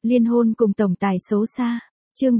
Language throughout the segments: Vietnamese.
Liên hôn cùng tổng tài xấu xa. Chương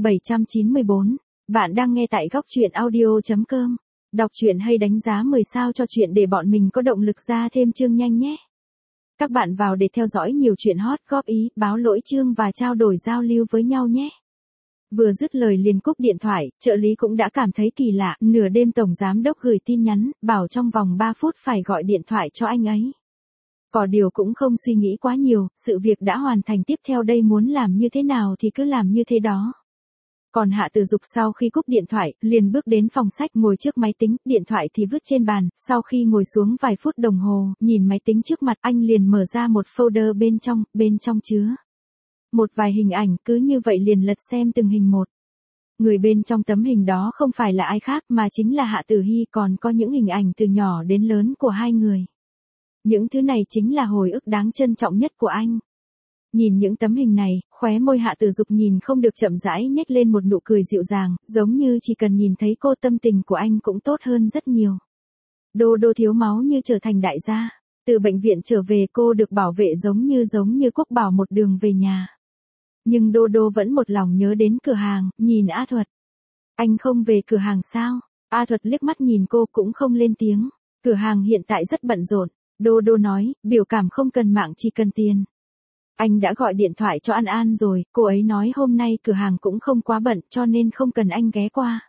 794. Bạn đang nghe tại góc truyện audio.com. Đọc truyện hay đánh giá 10 sao cho truyện để bọn mình có động lực ra thêm chương nhanh nhé. Các bạn vào để theo dõi nhiều chuyện hot, góp ý, báo lỗi chương và trao đổi giao lưu với nhau nhé. Vừa dứt lời liền cúp điện thoại, trợ lý cũng đã cảm thấy kỳ lạ, nửa đêm tổng giám đốc gửi tin nhắn, bảo trong vòng 3 phút phải gọi điện thoại cho anh ấy. Có điều cũng không suy nghĩ quá nhiều, sự việc đã hoàn thành, tiếp theo đây muốn làm như thế nào thì cứ làm như thế đó. Còn Hạ Tử Dục sau khi cúp điện thoại, liền bước đến phòng sách ngồi trước máy tính, điện thoại thì vứt trên bàn, sau khi ngồi xuống vài phút đồng hồ, nhìn máy tính trước mặt anh liền mở ra một folder bên trong chứa một vài hình ảnh, cứ như vậy liền lật xem từng hình một. Người bên trong tấm hình đó không phải là ai khác mà chính là Hạ Tử Hy, còn có những hình ảnh từ nhỏ đến lớn của hai người. Những thứ này chính là hồi ức đáng trân trọng nhất của anh. Nhìn những tấm hình này, khóe môi Hạ Tử Dục nhìn không được chậm rãi nhếch lên một nụ cười dịu dàng, giống như chỉ cần nhìn thấy cô tâm tình của anh cũng tốt hơn rất nhiều. Đô Đô thiếu máu như trở thành đại gia. Từ bệnh viện trở về cô được bảo vệ giống như Quốc Bảo một đường về nhà. Nhưng Đô Đô vẫn một lòng nhớ đến cửa hàng, nhìn A Thuật. Anh không về cửa hàng sao? A Thuật liếc mắt nhìn cô cũng không lên tiếng. Cửa hàng hiện tại rất bận rộn. Đô Đô nói, biểu cảm không cần mạng chỉ cần tiền. Anh đã gọi điện thoại cho An An rồi, cô ấy nói hôm nay cửa hàng cũng không quá bận cho nên không cần anh ghé qua.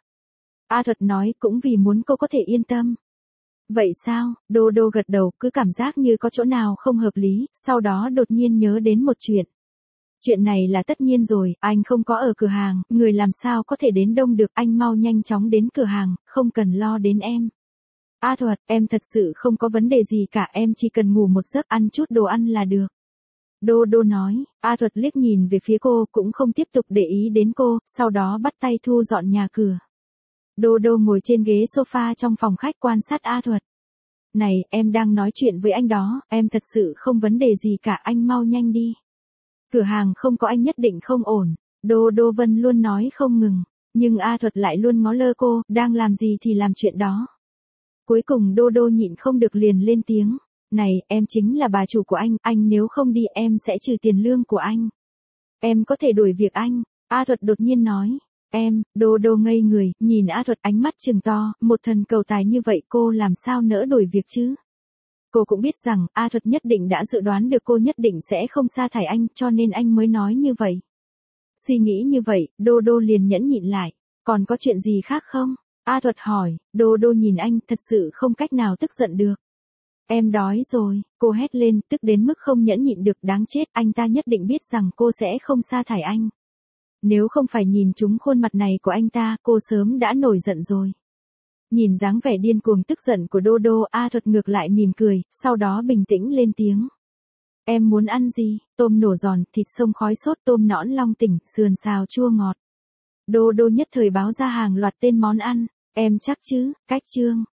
A Thuật nói cũng vì muốn cô có thể yên tâm. Vậy sao? Đô Đô gật đầu, cứ cảm giác như có chỗ nào không hợp lý, sau đó đột nhiên nhớ đến một chuyện. Chuyện này là tất nhiên rồi, anh không có ở cửa hàng, người làm sao có thể đến đông được, anh mau nhanh chóng đến cửa hàng, không cần lo đến em. A Thuật, em thật sự không có vấn đề gì cả, em chỉ cần ngủ một giấc, ăn chút đồ ăn là được. Đô Đô nói. A Thuật liếc nhìn về phía cô, cũng không tiếp tục để ý đến cô, sau đó bắt tay thu dọn nhà cửa. Đô Đô ngồi trên ghế sofa trong phòng khách quan sát A Thuật. Này, em đang nói chuyện với anh đó, em thật sự không vấn đề gì cả, anh mau nhanh đi. Cửa hàng không có anh nhất định không ổn. Đô Đô Vân luôn nói không ngừng, nhưng A Thuật lại luôn ngó lơ cô, đang làm gì thì làm chuyện đó. Cuối cùng Đô Đô nhịn không được liền lên tiếng. Này, em chính là bà chủ của anh nếu không đi em sẽ trừ tiền lương của anh. Em có thể đuổi việc anh. A Thuật đột nhiên nói. Em, Đô Đô ngây người, nhìn A Thuật ánh mắt trừng to, một thần cầu tài như vậy cô làm sao nỡ đuổi việc chứ? Cô cũng biết rằng, A Thuật nhất định đã dự đoán được cô nhất định sẽ không sa thải anh, cho nên anh mới nói như vậy. Suy nghĩ như vậy, Đô Đô liền nhẫn nhịn lại. Còn có chuyện gì khác không? A Thuật hỏi. Đô Đô nhìn anh, thật sự không cách nào tức giận được. Em đói rồi, cô hét lên, tức đến mức không nhẫn nhịn được, đáng chết, anh ta nhất định biết rằng cô sẽ không sa thải anh. Nếu không phải nhìn trúng khuôn mặt này của anh ta, cô sớm đã nổi giận rồi. Nhìn dáng vẻ điên cuồng tức giận của Đô Đô, A Thuật ngược lại mỉm cười, sau đó bình tĩnh lên tiếng. Em muốn ăn gì? Tôm nổ giòn, thịt sông khói sốt, tôm nõn long tỉnh, sườn xào chua ngọt. Đô Đô nhất thời báo ra hàng loạt tên món ăn. Em chắc chứ? Cách chương.